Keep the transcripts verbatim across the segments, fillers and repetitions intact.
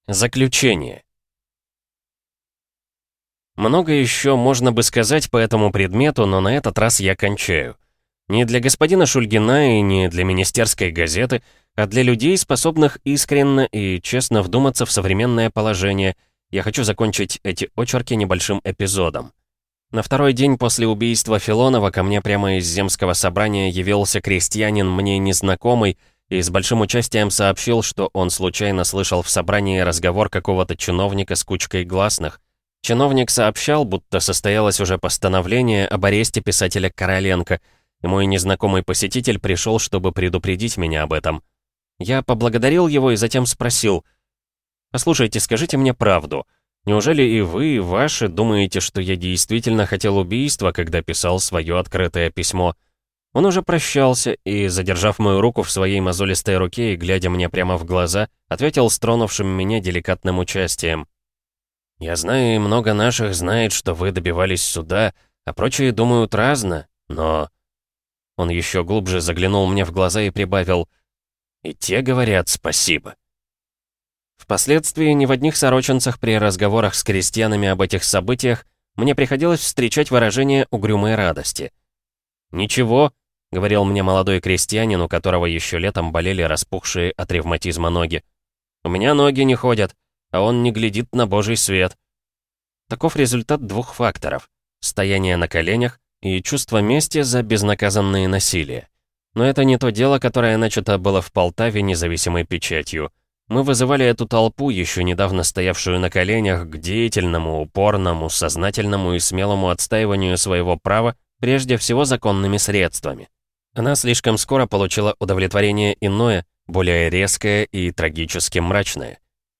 Заключение. Много еще можно бы сказать по этому предмету, но на этот раз я кончаю. Не для господина Шульгина и не для министерской газеты, а для людей, способных искренне и честно вдуматься в современное положение. Я хочу закончить эти очерки небольшим эпизодом. На второй день после убийства Филонова ко мне прямо из земского собрания явился крестьянин, мне незнакомый, и с большим участием сообщил, что он случайно слышал в собрании разговор какого-то чиновника с кучкой гласных. Чиновник сообщал, будто состоялось уже постановление об аресте писателя Короленко, и мой незнакомый посетитель пришел, чтобы предупредить меня об этом. Я поблагодарил его и затем спросил: «Послушайте, скажите мне правду. Неужели и вы, и ваши, думаете, что я действительно хотел убийства, когда писал свое открытое письмо?» Он уже прощался и, задержав мою руку в своей мозолистой руке и глядя мне прямо в глаза, ответил с тронувшим меня деликатным участием: «Я знаю, и много наших знает, что вы добивались суда, а прочие думают разно, но...» Он еще глубже заглянул мне в глаза и прибавил: «И те говорят спасибо». Впоследствии ни в одних сорочинцах при разговорах с крестьянами об этих событиях мне приходилось встречать выражение угрюмой радости. «Ничего», — говорил мне молодой крестьянин, у которого еще летом болели распухшие от ревматизма ноги. «У меня ноги не ходят, а он не глядит на божий свет». Таков результат двух факторов — стояние на коленях и чувство мести за безнаказанные насилия. Но это не то дело, которое начато было в Полтаве независимой печатью. Мы вызывали эту толпу, еще недавно стоявшую на коленях, к деятельному, упорному, сознательному и смелому отстаиванию своего права, прежде всего законными средствами. Она слишком скоро получила удовлетворение иное, более резкое и трагически мрачное.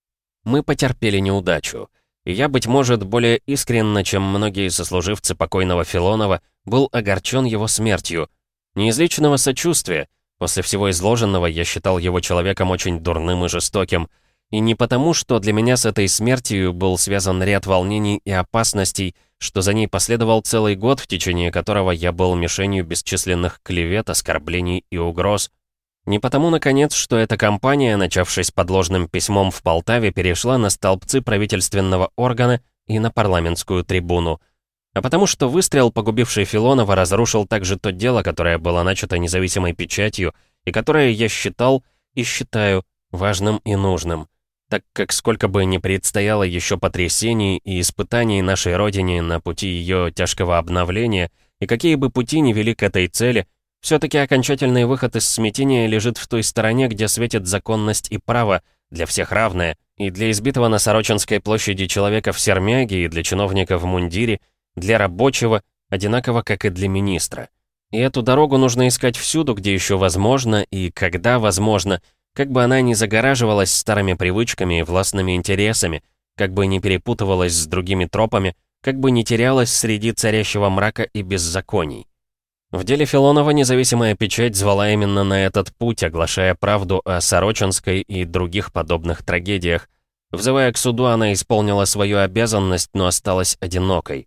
Мы потерпели неудачу, и я, быть может, более искренне, чем многие сослуживцы покойного Филонова, был огорчен его смертью. Не из личного сочувствия, после всего изложенного я считал его человеком очень дурным и жестоким, и не потому, что для меня с этой смертью был связан ряд волнений и опасностей, что за ней последовал целый год, в течение которого я был мишенью бесчисленных клевет, оскорблений и угроз. Не потому, наконец, что эта кампания, начавшись подложным письмом в Полтаве, перешла на столбцы правительственного органа и на парламентскую трибуну, а потому что выстрел, погубивший Филонова, разрушил также то дело, которое было начато независимой печатью и которое я считал и считаю важным и нужным, так как сколько бы ни предстояло еще потрясений и испытаний нашей Родине на пути ее тяжкого обновления, и какие бы пути ни вели к этой цели, все-таки окончательный выход из смятения лежит в той стороне, где светит законность и право, для всех равное, и для избитого на Сорочинской площади человека в сермяге, и для чиновника в мундире, для рабочего, одинаково, как и для министра. И эту дорогу нужно искать всюду, где еще возможно, и когда возможно, как бы она ни загораживалась старыми привычками и властными интересами, как бы не перепутывалась с другими тропами, как бы не терялась среди царящего мрака и беззаконий. В деле Филонова независимая печать звала именно на этот путь, оглашая правду о Сорочинской и других подобных трагедиях. Взывая к суду, она исполнила свою обязанность, но осталась одинокой.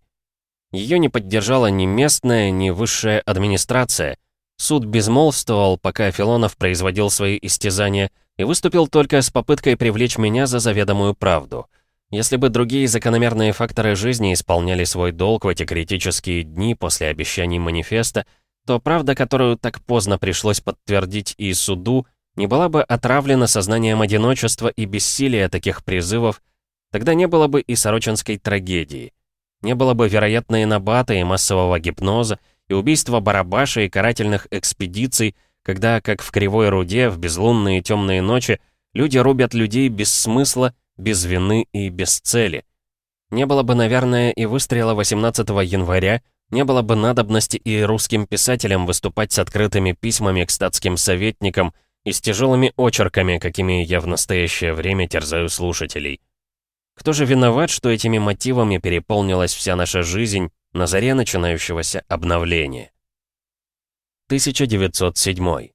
Ее не поддержала ни местная, ни высшая администрация. Суд безмолвствовал, пока Филонов производил свои истязания, и выступил только с попыткой привлечь меня за заведомую правду. Если бы другие закономерные факторы жизни исполняли свой долг в эти критические дни после обещаний манифеста, то правда, которую так поздно пришлось подтвердить и суду, не была бы отравлена сознанием одиночества и бессилия таких призывов, тогда не было бы и сорочинской трагедии. Не было бы вероятной набата и массового гипноза, и убийства Барабаша и карательных экспедиций, когда, как в Кривой Руде, в безлунные темные ночи, люди рубят людей без смысла, без вины и без цели. Не было бы, наверное, и выстрела восемнадцатого января, не было бы надобности и русским писателям выступать с открытыми письмами к статским советникам и с тяжелыми очерками, какими я в настоящее время терзаю слушателей. Кто же виноват, что этими мотивами переполнилась вся наша жизнь на заре начинающегося обновления? тысяча девятьсот седьмой.